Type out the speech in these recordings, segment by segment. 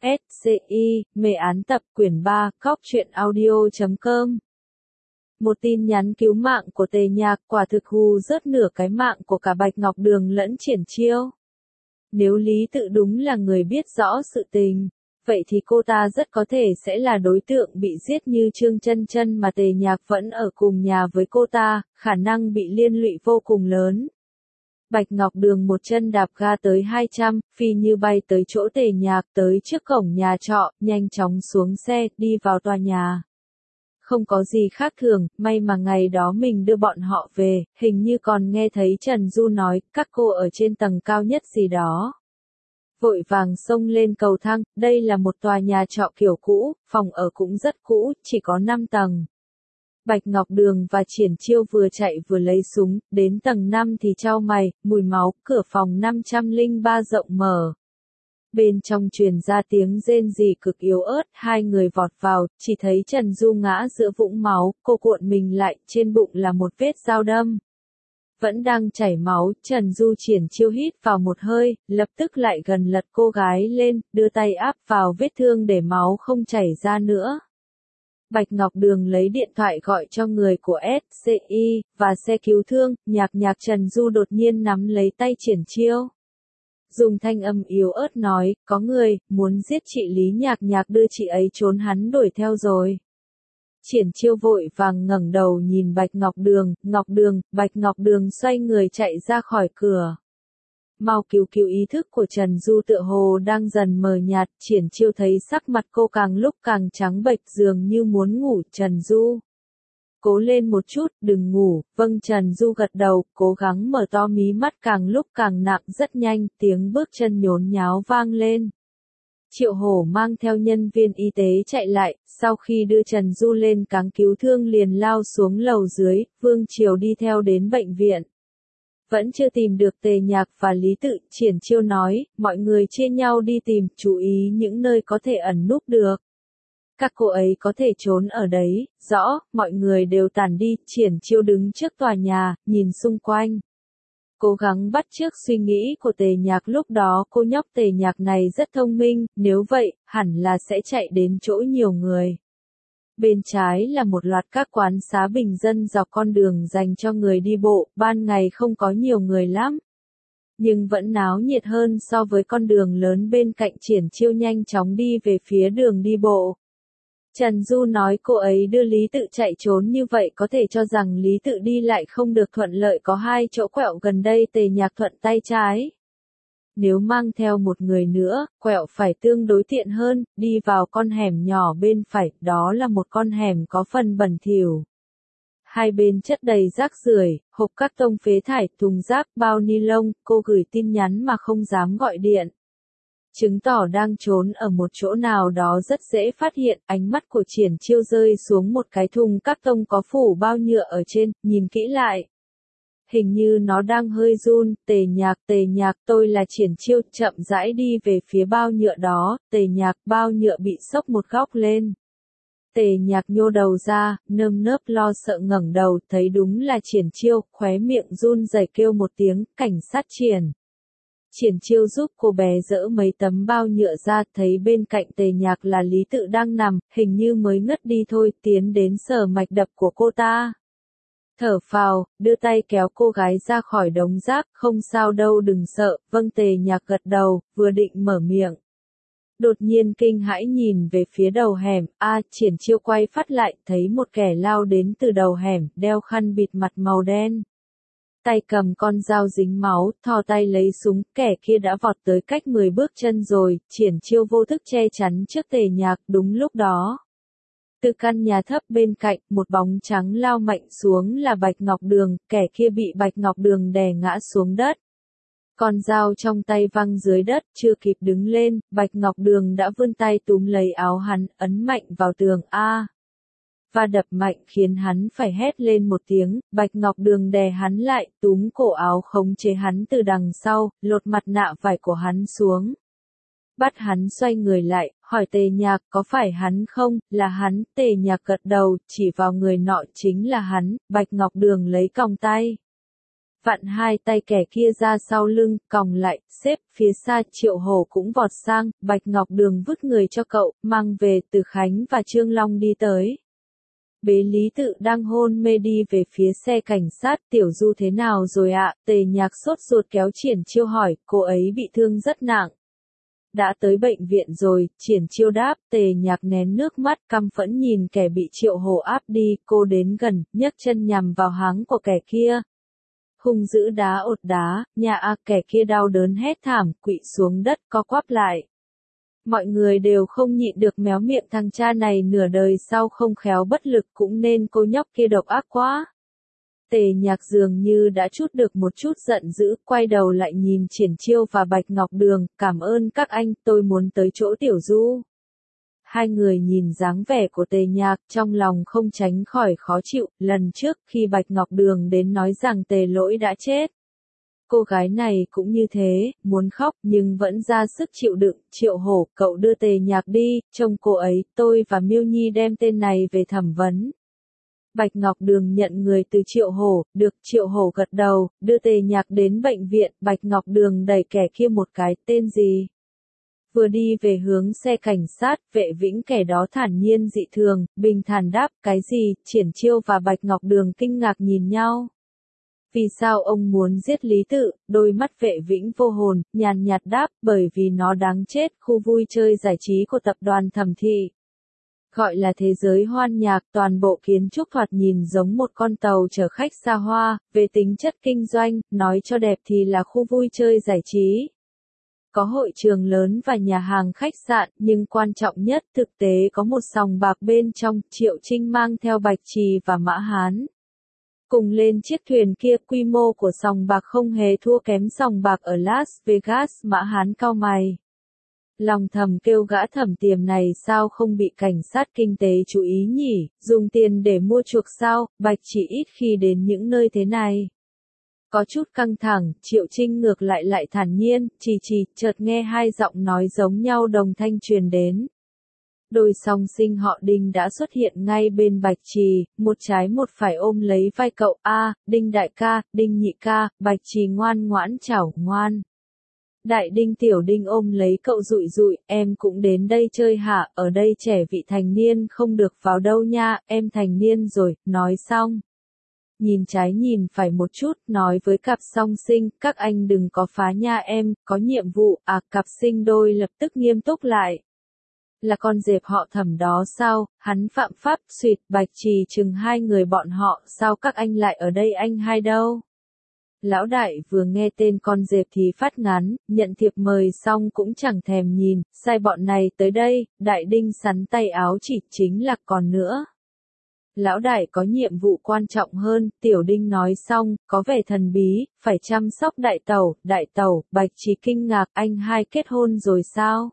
SCI, mê án tập quyển 3, cóc truyện audio.com. Một tin nhắn cứu mạng của Tề Nhạc quả thực hù rớt nửa cái mạng của cả Bạch Ngọc Đường lẫn Triển Chiêu. Nếu Lý Tự đúng là người biết rõ sự tình, vậy thì cô ta rất có thể sẽ là đối tượng bị giết như Trương Chân Chân mà Tề Nhạc vẫn ở cùng nhà với cô ta, khả năng bị liên lụy vô cùng lớn. Bạch Ngọc Đường một chân đạp ga tới 200, phi như bay tới chỗ Tề Nhạc, tới trước cổng nhà trọ, nhanh chóng xuống xe, đi vào tòa nhà. Không có gì khác thường, may mà ngày đó mình đưa bọn họ về, hình như còn nghe thấy Trần Du nói, các cô ở trên tầng cao nhất gì đó. Vội vàng xông lên cầu thang, đây là một tòa nhà trọ kiểu cũ, phòng ở cũng rất cũ, chỉ có 5 tầng. Bạch Ngọc Đường và Triển Chiêu vừa chạy vừa lấy súng, đến tầng 5 thì chau mày, mùi máu, cửa phòng 503 rộng mở. Bên trong truyền ra tiếng rên rỉ cực yếu ớt, hai người vọt vào, chỉ thấy Trần Du ngã giữa vũng máu, cô cuộn mình lại, trên bụng là một vết dao đâm. Vẫn đang chảy máu, Trần Du Triển Chiêu hít vào một hơi, lập tức lại gần lật cô gái lên, đưa tay áp vào vết thương để máu không chảy ra nữa. Bạch Ngọc Đường lấy điện thoại gọi cho người của SCI, và xe cứu thương, nhạc Trần Du đột nhiên nắm lấy tay Triển Chiêu. Dùng thanh âm yếu ớt nói, có người, muốn giết chị Lý Nhạc đưa chị ấy trốn hắn đuổi theo rồi. Triển Chiêu vội vàng ngẩng đầu nhìn Bạch Ngọc Đường, Bạch Ngọc Đường xoay người chạy ra khỏi cửa. Mau cứu ý thức của Trần Du tựa hồ đang dần mờ nhạt, Triển Chiêu thấy sắc mặt cô càng lúc càng trắng bệch dường như muốn ngủ, Trần Du. Cố lên một chút, đừng ngủ, vâng Trần Du gật đầu, cố gắng mở to mí mắt càng lúc càng nặng rất nhanh, tiếng bước chân nhốn nháo vang lên. Triệu Hổ mang theo nhân viên y tế chạy lại, sau khi đưa Trần Du lên cáng cứu thương liền lao xuống lầu dưới, Vương Triều đi theo đến bệnh viện. Vẫn chưa tìm được Tề Nhạc và Lý Tự, Triển Chiêu nói, mọi người chia nhau đi tìm, chú ý những nơi có thể ẩn núp được. Các cô ấy có thể trốn ở đấy, rõ, mọi người đều tản đi, Triển Chiêu đứng trước tòa nhà, nhìn xung quanh. Cố gắng bắt chước suy nghĩ của Tề Nhạc lúc đó, cô nhóc Tề Nhạc này rất thông minh, nếu vậy, hẳn là sẽ chạy đến chỗ nhiều người. Bên trái là một loạt các quán xá bình dân dọc con đường dành cho người đi bộ, ban ngày không có nhiều người lắm. Nhưng vẫn náo nhiệt hơn so với con đường lớn bên cạnh. Triển Chiêu nhanh chóng đi về phía đường đi bộ. Trần Du nói cô ấy đưa Lý Tự chạy trốn như vậy có thể cho rằng Lý Tự đi lại không được thuận lợi, có hai chỗ quẹo gần đây. Tề Nhạc thuận tay trái. Nếu mang theo một người nữa, quẹo phải tương đối tiện hơn, đi vào con hẻm nhỏ bên phải, đó là một con hẻm có phần bẩn thỉu. Hai bên chất đầy rác rưởi, hộp cát tông phế thải, thùng rác, bao ni lông, cô gửi tin nhắn mà không dám gọi điện. Chứng tỏ đang trốn ở một chỗ nào đó rất dễ phát hiện, ánh mắt của Triển Chiêu rơi xuống một cái thùng cát tông có phủ bao nhựa ở trên, nhìn kỹ lại. Hình như nó đang hơi run, Tề Nhạc, tôi là Triển Chiêu, chậm rãi đi về phía bao nhựa đó, Tề Nhạc, bao nhựa bị xốc một góc lên. Tề Nhạc nhô đầu ra, nơm nớp lo sợ ngẩng đầu, thấy đúng là Triển Chiêu, khóe miệng run rẩy kêu một tiếng, cảnh sát Triển. Triển Chiêu giúp cô bé dỡ mấy tấm bao nhựa ra, thấy bên cạnh Tề Nhạc là Lý Tự đang nằm, hình như mới ngất đi thôi, tiến đến sờ mạch đập của cô ta. Thở phào, đưa tay kéo cô gái ra khỏi đống rác, không sao đâu, đừng sợ, vâng. Tề Nhạc gật đầu, vừa định mở miệng. Đột nhiên kinh hãi nhìn về phía đầu hẻm, Triển Chiêu quay phát lại, thấy một kẻ lao đến từ đầu hẻm, đeo khăn bịt mặt màu đen. Tay cầm con dao dính máu, thò tay lấy súng, kẻ kia đã vọt tới cách 10 bước chân rồi, Triển Chiêu vô thức che chắn trước Tề Nhạc, đúng lúc đó. Từ căn nhà thấp bên cạnh, một bóng trắng lao mạnh xuống là Bạch Ngọc Đường, kẻ kia bị Bạch Ngọc Đường đè ngã xuống đất. Con dao trong tay văng dưới đất, chưa kịp đứng lên, Bạch Ngọc Đường đã vươn tay túm lấy áo hắn, ấn mạnh vào tường, và đập mạnh khiến hắn phải hét lên một tiếng. Bạch Ngọc Đường đè hắn lại, túm cổ áo khống chế hắn từ đằng sau, lột mặt nạ vải của hắn xuống. Bắt hắn xoay người lại, hỏi Tề Nhạc, có phải hắn không? Là hắn. Tề Nhạc gật đầu, chỉ vào người nọ, chính là hắn. Bạch Ngọc Đường lấy còng tay vặn hai tay kẻ kia ra sau lưng, còng lại, xếp, phía xa Triệu Hổ cũng vọt sang, Bạch Ngọc Đường vứt người cho cậu, mang về, Từ Khánh và Trương Long đi tới. Bế Lý Tự đang hôn mê đi về phía xe cảnh sát, Tiểu Du thế nào rồi ạ? Tề Nhạc sốt ruột kéo Triển Chiêu hỏi, cô ấy bị thương rất nặng. Đã tới bệnh viện rồi, Triển Chiêu đáp, Tề Nhạc nén nước mắt căm phẫn nhìn kẻ bị Triệu Hổ áp đi, cô đến gần, nhấc chân nhằm vào háng của kẻ kia. Hung dữ đá ột đá, kẻ kia đau đớn hét thảm, quỵ xuống đất co quắp lại. Mọi người đều không nhịn được méo miệng, thằng cha này nửa đời sau không khéo bất lực cũng nên cô nhóc kia độc ác quá. Tề Nhạc dường như đã trút được một chút giận dữ, quay đầu lại nhìn Triển Chiêu và Bạch Ngọc Đường, cảm ơn các anh, tôi muốn tới chỗ Tiểu Du. Hai người nhìn dáng vẻ của Tề Nhạc, trong lòng không tránh khỏi khó chịu, lần trước khi Bạch Ngọc Đường đến nói rằng Tề Lỗi đã chết. Cô gái này cũng như thế, muốn khóc nhưng vẫn ra sức chịu đựng. Triệu Hổ, cậu đưa Tề Nhạc đi, trông cô ấy, tôi và Miêu Nhi đem tên này về thẩm vấn. Bạch Ngọc Đường nhận người từ Triệu Hổ, được. Triệu Hổ gật đầu, đưa Tề Nhạc đến bệnh viện, Bạch Ngọc Đường đẩy kẻ kia một cái, tên gì? Vừa đi về hướng xe cảnh sát, Vệ Vĩnh kẻ đó thản nhiên dị thường, bình thản đáp, cái gì? Triển Chiêu và Bạch Ngọc Đường kinh ngạc nhìn nhau. Vì sao ông muốn giết Lý Tự? Đôi mắt Vệ Vĩnh vô hồn, nhàn nhạt đáp, bởi vì nó đáng chết, khu vui chơi giải trí của tập đoàn Thẩm Thị. Gọi là thế giới hoan nhạc, toàn bộ kiến trúc thoạt nhìn giống một con tàu chở khách xa hoa, về tính chất kinh doanh, nói cho đẹp thì là khu vui chơi giải trí. Có hội trường lớn và nhà hàng khách sạn, nhưng quan trọng nhất thực tế có một sòng bạc bên trong. Triệu Trinh mang theo Bạch Trì và Mã Hán. Cùng lên chiếc thuyền kia, quy mô của sòng bạc không hề thua kém sòng bạc ở Las Vegas. Mã Hán cau mày. Lòng thầm kêu gã Thẩm Tiềm này sao không bị cảnh sát kinh tế chú ý nhỉ, dùng tiền để mua chuộc sao, Bạch Chỉ ít khi đến những nơi thế này. Có chút căng thẳng, Triệu Trinh ngược lại thản nhiên, chợt nghe hai giọng nói giống nhau đồng thanh truyền đến. Đôi song sinh họ Đinh đã xuất hiện ngay bên Bạch Trì, một trái một phải ôm lấy vai cậu, Đinh đại ca, Đinh nhị ca. Bạch Trì ngoan ngoãn chào, ngoan. Đại Đinh tiểu Đinh ôm lấy cậu dụi dụi, em cũng đến đây chơi hả, ở đây trẻ vị thành niên không được vào đâu nha, em thành niên rồi, nói xong. Nhìn trái nhìn phải một chút, nói với cặp song sinh, các anh đừng có phá nha em, có nhiệm vụ, cặp sinh đôi lập tức nghiêm túc lại. Là con dẹp họ Thẩm đó sao, hắn phạm pháp, xuyệt. Bạch Trì chừng hai người bọn họ, sao các anh lại ở đây, anh hai đâu? Lão đại vừa nghe tên con dẹp thì phát ngán, nhận thiệp mời xong cũng chẳng thèm nhìn, sai bọn này tới đây. Đại Đinh sắn tay áo chỉ, chính là còn nữa. Lão đại có nhiệm vụ quan trọng hơn, Tiểu Đinh nói xong, có vẻ thần bí, phải chăm sóc đại tẩu. Bạch Trì kinh ngạc, anh hai kết hôn rồi sao?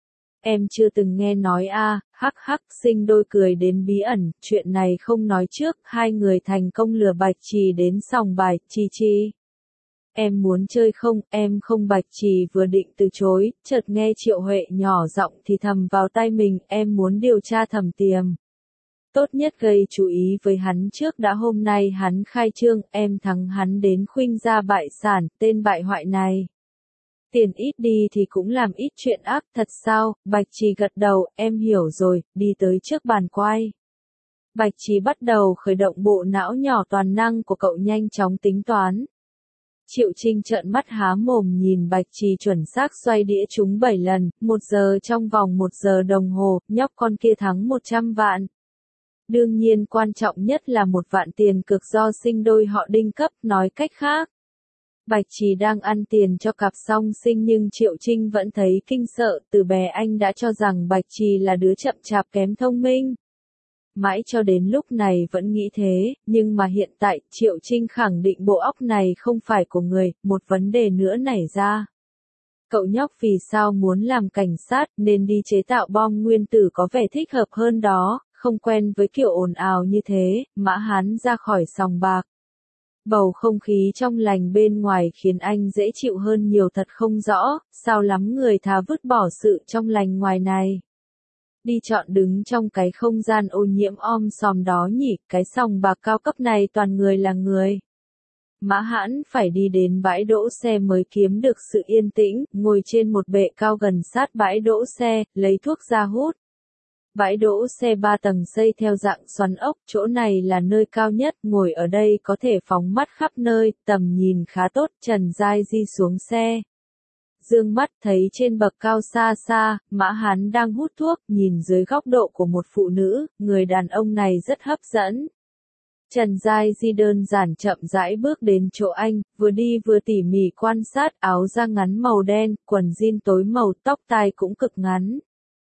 Em chưa từng nghe nói hắc hắc, sinh đôi cười đến bí ẩn, chuyện này không nói trước, hai người thành công lừa Bạch Trì đến sòng bài, chi. Em muốn chơi không, em không. Bạch Trì vừa định từ chối, chợt nghe Triệu Huệ nhỏ giọng thì thầm vào tai mình, em muốn điều tra Thẩm Tiềm. Tốt nhất gây chú ý với hắn trước đã, hôm nay hắn khai trương, em thắng hắn đến khuynh gia bại sản, tên bại hoại này. Tiền ít đi thì cũng làm ít chuyện ác, thật sao? Bạch Trì gật đầu, em hiểu rồi, đi tới trước bàn quay. Bạch Trì bắt đầu khởi động bộ não nhỏ toàn năng của cậu, nhanh chóng tính toán. Triệu Trinh trợn mắt há mồm nhìn Bạch Trì chuẩn xác xoay đĩa trúng 7 lần, 1 giờ, trong vòng 1 giờ đồng hồ, nhóc con kia thắng 100 vạn. Đương nhiên quan trọng nhất là 1 vạn tiền cược do sinh đôi họ Đinh cấp, nói cách khác. Bạch Trì đang ăn tiền cho cặp song sinh nhưng Triệu Trinh vẫn thấy kinh sợ, từ bé anh đã cho rằng Bạch Trì là đứa chậm chạp kém thông minh. Mãi cho đến lúc này vẫn nghĩ thế, nhưng mà hiện tại, Triệu Trinh khẳng định bộ óc này không phải của người. Một vấn đề nữa nảy ra. Cậu nhóc vì sao muốn làm cảnh sát, nên đi chế tạo bom nguyên tử có vẻ thích hợp hơn đó, không quen với kiểu ồn ào như thế. Mã Hán ra khỏi sòng bạc. Bầu không khí trong lành bên ngoài khiến anh dễ chịu hơn nhiều, thật không rõ, sao lắm người thà vứt bỏ sự trong lành ngoài này. Đi chọn đứng trong cái không gian ô nhiễm om sòm đó nhỉ, cái sòng bạc cao cấp này toàn người là người. Mã Hãn phải đi đến bãi đỗ xe mới kiếm được sự yên tĩnh, ngồi trên một bệ cao gần sát bãi đỗ xe, lấy thuốc ra hút. Bãi đỗ xe 3 tầng xây theo dạng xoắn ốc, chỗ này là nơi cao nhất, ngồi ở đây có thể phóng mắt khắp nơi, tầm nhìn khá tốt. Trần Giai Di xuống xe. Dương mắt thấy trên bậc cao xa xa, Mã Hán đang hút thuốc, nhìn dưới góc độ của một phụ nữ, người đàn ông này rất hấp dẫn. Trần Giai Di đơn giản chậm rãi bước đến chỗ anh, vừa đi vừa tỉ mỉ quan sát, áo da ngắn màu đen, quần jean tối màu, tóc tai cũng cực ngắn.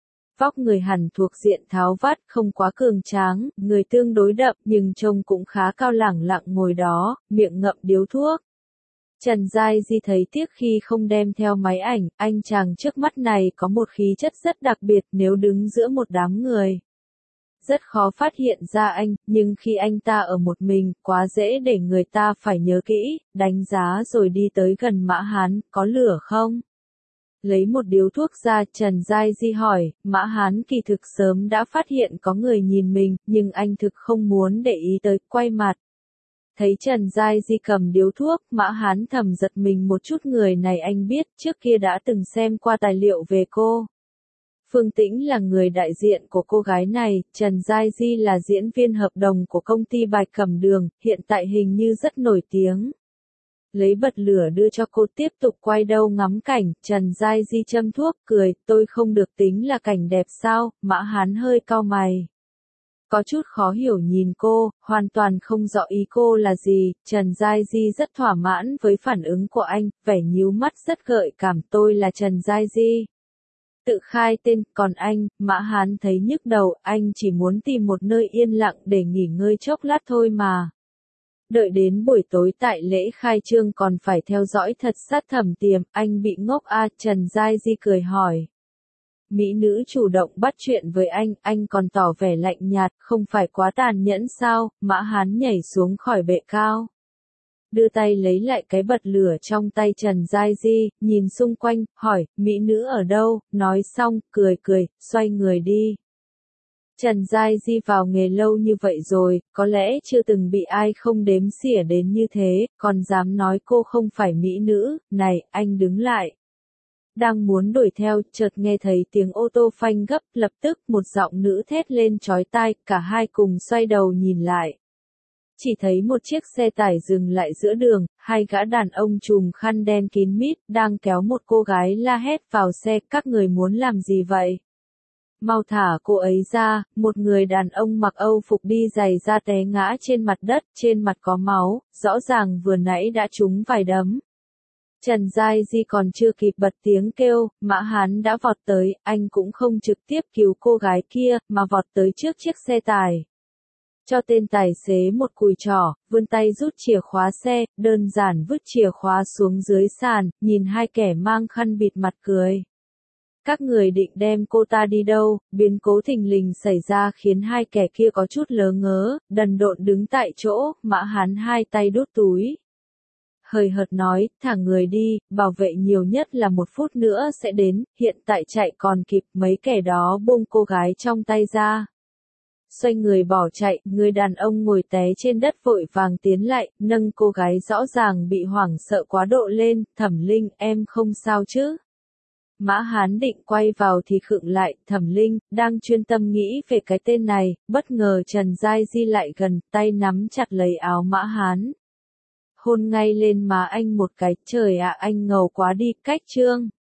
Vóc người hẳn thuộc diện tháo vát, không quá cường tráng, người tương đối đậm nhưng trông cũng khá cao, lẳng lặng ngồi đó, miệng ngậm điếu thuốc. Trần Giai Di thấy tiếc khi không đem theo máy ảnh, anh chàng trước mắt này có một khí chất rất đặc biệt, nếu đứng giữa một đám người. Rất khó phát hiện ra anh, nhưng khi anh ta ở một mình, quá dễ để người ta phải nhớ kỹ, đánh giá rồi đi tới gần Mã Hán, có lửa không? Lấy một điếu thuốc ra, Trần Giai Di hỏi, Mã Hán kỳ thực sớm đã phát hiện có người nhìn mình, nhưng anh thực không muốn để ý tới, quay mặt. Thấy Trần Giai Di cầm điếu thuốc, Mã Hán thầm giật mình một chút, người này anh biết, trước kia đã từng xem qua tài liệu về cô. Phương Tĩnh là người đại diện của cô gái này, Trần Giai Di là diễn viên hợp đồng của công ty Bạch Cẩm Đường, hiện tại hình như rất nổi tiếng. Lấy bật lửa đưa cho cô, tiếp tục quay đầu ngắm cảnh, Trần Giai Di châm thuốc, cười, tôi không được tính là cảnh đẹp sao? Mã Hán hơi cau mày. Có chút khó hiểu nhìn cô, hoàn toàn không rõ ý cô là gì. Trần Giai Di rất thỏa mãn với phản ứng của anh, vẻ nhíu mắt rất gợi cảm, tôi là Trần Giai Di. Tự khai tên, còn anh, Mã Hán thấy nhức đầu, anh chỉ muốn tìm một nơi yên lặng để nghỉ ngơi chốc lát thôi mà. Đợi đến buổi tối tại lễ khai trương còn phải theo dõi thật sát Thẩm Tiềm, anh bị ngốc à? Trần Giai Di cười hỏi. Mỹ nữ chủ động bắt chuyện với anh còn tỏ vẻ lạnh nhạt, không phải quá tàn nhẫn sao? Mã Hán nhảy xuống khỏi bệ cao. Đưa tay lấy lại cái bật lửa trong tay Trần Giai Di, nhìn xung quanh, hỏi, mỹ nữ ở đâu? Nói xong, cười, xoay người đi. Trần Giai Di vào nghề lâu như vậy rồi, có lẽ chưa từng bị ai không đếm xỉa đến như thế, còn dám nói cô không phải mỹ nữ. Này, anh đứng lại. Đang muốn đuổi theo, chợt nghe thấy tiếng ô tô phanh gấp, lập tức một giọng nữ thét lên chói tai, cả hai cùng xoay đầu nhìn lại. Chỉ thấy một chiếc xe tải dừng lại giữa đường, hai gã đàn ông trùm khăn đen kín mít, đang kéo một cô gái la hét vào xe, các người muốn làm gì vậy? Mau thả cô ấy ra, một người đàn ông mặc Âu phục đi giày da té ngã trên mặt đất, trên mặt có máu, rõ ràng vừa nãy đã trúng vài đấm. Trần Giai Di còn chưa kịp bật tiếng kêu, Mã Hán đã vọt tới, anh cũng không trực tiếp cứu cô gái kia, mà vọt tới trước chiếc xe tải. Cho tên tài xế một cùi trỏ, vươn tay rút chìa khóa xe, đơn giản vứt chìa khóa xuống dưới sàn, nhìn hai kẻ mang khăn bịt mặt cười. Các người định đem cô ta đi đâu? Biến cố thình lình xảy ra khiến hai kẻ kia có chút lớ ngớ, đần độn đứng tại chỗ. Mã Hán hai tay đút túi. Hời hợt nói, thả người đi, bảo vệ nhiều nhất là 1 phút nữa sẽ đến, hiện tại chạy còn kịp. Mấy kẻ đó buông cô gái trong tay ra. Xoay người bỏ chạy, người đàn ông ngồi té trên đất vội vàng tiến lại, nâng cô gái rõ ràng bị hoảng sợ quá độ lên, Thẩm Linh, em không sao chứ? Mã Hán định quay vào thì khựng lại, Thẩm Linh, đang chuyên tâm nghĩ về cái tên này, bất ngờ Trần Giai Di lại gần, tay nắm chặt lấy áo Mã Hán. Hôn ngay lên má anh một cái, trời ạ anh ngầu quá đi, cách trương.